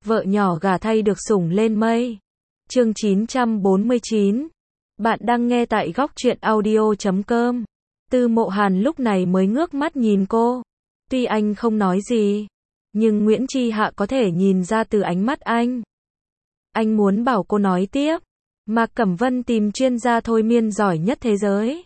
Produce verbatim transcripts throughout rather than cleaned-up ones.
vợ nhỏ gả thay được sủng lên mây. Chương chín trăm bốn mươi chín. Bạn đang nghe tại góc truyện audio chấm com. Tư Mộ Hàn lúc này mới ngước mắt nhìn cô. Tuy anh không nói gì, nhưng Nguyễn Chi Hạ có thể nhìn ra từ ánh mắt anh. Anh muốn bảo cô nói tiếp. Mạc Cẩm Vân tìm chuyên gia thôi miên giỏi nhất thế giới.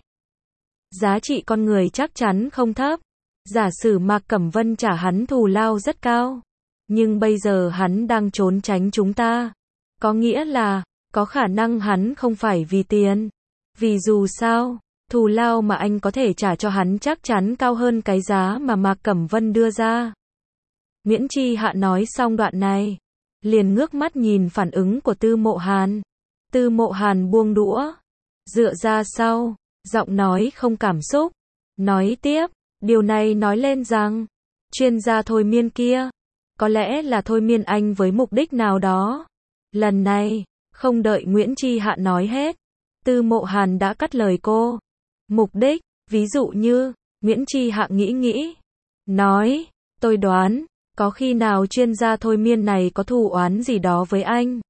Giá trị con người chắc chắn không thấp. Giả sử Mạc Cẩm Vân trả hắn thù lao rất cao. Nhưng bây giờ hắn đang trốn tránh chúng ta. Có nghĩa là, có khả năng hắn không phải vì tiền. Vì dù sao, thù lao mà anh có thể trả cho hắn chắc chắn cao hơn cái giá mà Mạc Cẩm Vân đưa ra. Nguyễn Chi Hạ nói xong đoạn này, liền ngước mắt nhìn phản ứng của Tư Mộ Hàn. Tư Mộ Hàn buông đũa, dựa ra sau, giọng nói không cảm xúc. Nói tiếp, điều này nói lên rằng, chuyên gia thôi miên kia, có lẽ là thôi miên anh với mục đích nào đó. Lần này, không đợi Nguyễn Chi Hạ nói hết, Tư Mộ Hàn đã cắt lời cô. Mục đích, ví dụ như, Nguyễn Chi Hạ nghĩ nghĩ, nói, tôi đoán, có khi nào chuyên gia thôi miên này có thù oán gì đó với anh.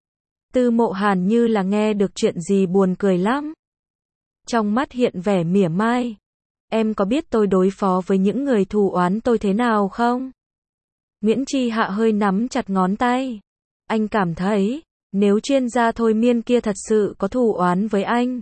Tư Mộ Hàn như là nghe được chuyện gì buồn cười lắm. Trong mắt hiện vẻ mỉa mai. Em có biết tôi đối phó với những người thù oán tôi thế nào không? Nguyễn Chi Hạ hơi nắm chặt ngón tay. Anh cảm thấy, nếu chuyên gia thôi miên kia thật sự có thù oán với anh,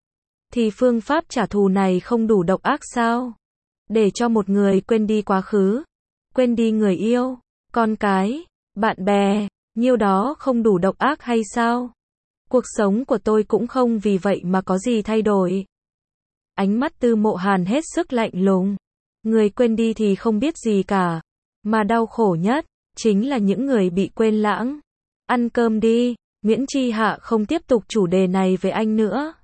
thì phương pháp trả thù này không đủ độc ác sao? Để cho một người quên đi quá khứ, quên đi người yêu, con cái, bạn bè, nhiêu đó không đủ độc ác hay sao? Cuộc sống của tôi cũng không vì vậy mà có gì thay đổi. Ánh mắt Tư Mộ Hàn hết sức lạnh lùng. Người quên đi thì không biết gì cả. Mà đau khổ nhất, chính là những người bị quên lãng. Ăn cơm đi. Nguyễn Chi Hạ không tiếp tục chủ đề này với anh nữa.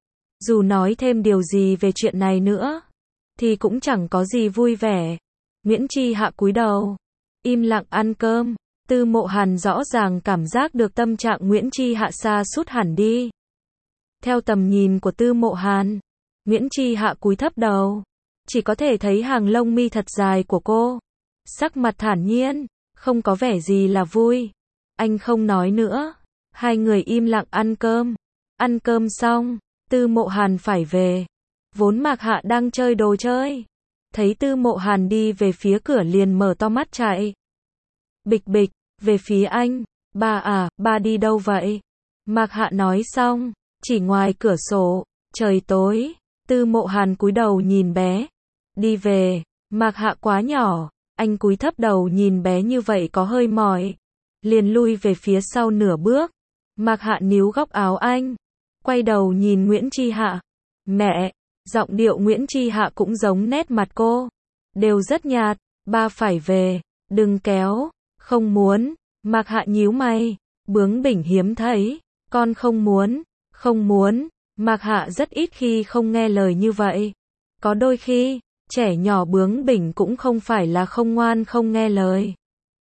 Dù nói thêm điều gì về chuyện này nữa, thì cũng chẳng có gì vui vẻ. Nguyễn Chi Hạ cúi đầu, im lặng ăn cơm. Tư Mộ Hàn rõ ràng cảm giác được tâm trạng Nguyễn Chi Hạ sa sút hẳn đi. Theo tầm nhìn của Tư Mộ Hàn, Nguyễn Chi Hạ cúi thấp đầu, chỉ có thể thấy hàng lông mi thật dài của cô. Sắc mặt thản nhiên, không có vẻ gì là vui. Anh không nói nữa. Hai người im lặng ăn cơm. Ăn cơm xong, Tư Mộ Hàn phải về. Vốn Mạc Hạ đang chơi đồ chơi. Thấy Tư Mộ Hàn đi về phía cửa liền mở to mắt chạy. Bịch bịch, về phía anh. Ba à, ba đi đâu vậy? Mạc Hạ nói xong, chỉ ngoài cửa sổ, trời tối. Tư Mộ Hàn cúi đầu nhìn bé. Đi về. Mạc Hạ quá nhỏ. Anh cúi thấp đầu nhìn bé như vậy có hơi mỏi. Liền lui về phía sau nửa bước. Mạc Hạ níu góc áo anh. Quay đầu nhìn Nguyễn Chi Hạ. Mẹ. Giọng điệu Nguyễn Chi Hạ cũng giống nét mặt cô. Đều rất nhạt. Ba phải về. Đừng kéo. Không muốn. Mạc Hạ nhíu mày. Bướng bỉnh hiếm thấy. Con không muốn. Không muốn. Mạc Hạ rất ít khi không nghe lời như vậy. Có đôi khi, trẻ nhỏ bướng bỉnh cũng không phải là không ngoan không nghe lời.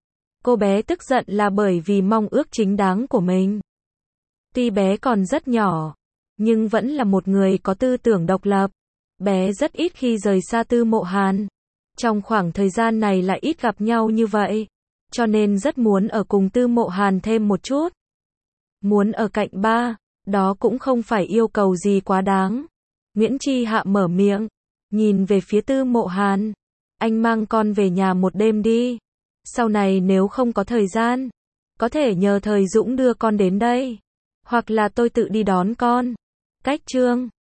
Cô bé tức giận là bởi vì mong ước chính đáng của mình. Tuy bé còn rất nhỏ, nhưng vẫn là một người có tư tưởng độc lập. Bé rất ít khi rời xa Tư Mộ Hàn. Trong khoảng thời gian này lại ít gặp nhau như vậy, cho nên rất muốn ở cùng Tư Mộ Hàn thêm một chút. Muốn ở cạnh ba, đó cũng không phải yêu cầu gì quá đáng. Nguyễn Chi Hạ mở miệng, nhìn về phía Tư Mộ Hàn. Anh mang con về nhà một đêm đi. Sau này nếu không có thời gian, có thể nhờ Thời Dũng đưa con đến đây. Hoặc là tôi tự đi đón con. Cách chương